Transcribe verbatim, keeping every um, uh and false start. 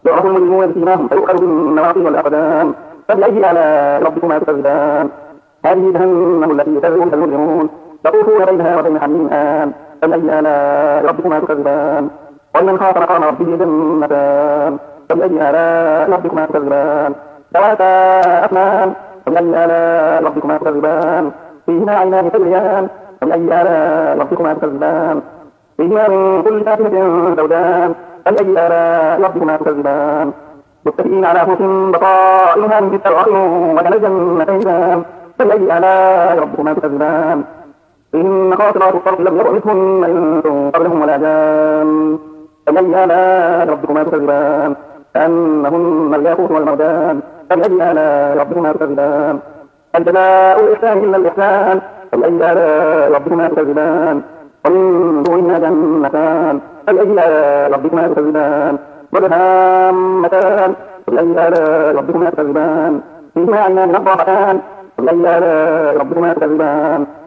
يعرف المجرمون بسيماهم فيؤخذ بالنواصي والأقدام. فبأي آلاء ربكما تكذبان؟ هذه جهنم التي يكذب بها المجرمون يطوفون بينها وبين حميم آن. فبأي آلاء ربكما تكذبان؟ ولمن خاف مقام ربه جنتان. فبأي آلاء ربكما تكذبان؟ ذواتا أفنان. فبأي آلاء ربكما تكذبان؟ فيهما عينان تجريان. فبأي آلاء ربكما تكذبان؟ فيهما من كل فاكهة زوجان. فبأي آلاء ربكما تكذبان؟ متكئين على فرش بطائنها من استبرق وجنى الجنتين. فبأي آلاء ربكما تكذبان؟ فيهن خاصرات الطرف لم يطمثهن إنس قبلهم ولا جان. فبأي آلاء ربكما تكذبان؟ كأنهن الياقوت والمرجان. فبأي آلاء ربكما تكذبان؟ هل جزاء الإحسان إلا الإحسان؟ فبأي آلاء ربكما تكذبان؟ ومن دونهما جنتان. فبأي آلاء ربكما تكذبان؟ مدهامتان. فبأي آلاء ربكما تكذبان؟ فيهما عينان نضاختان. فبأي آلاء ربكما تكذبان؟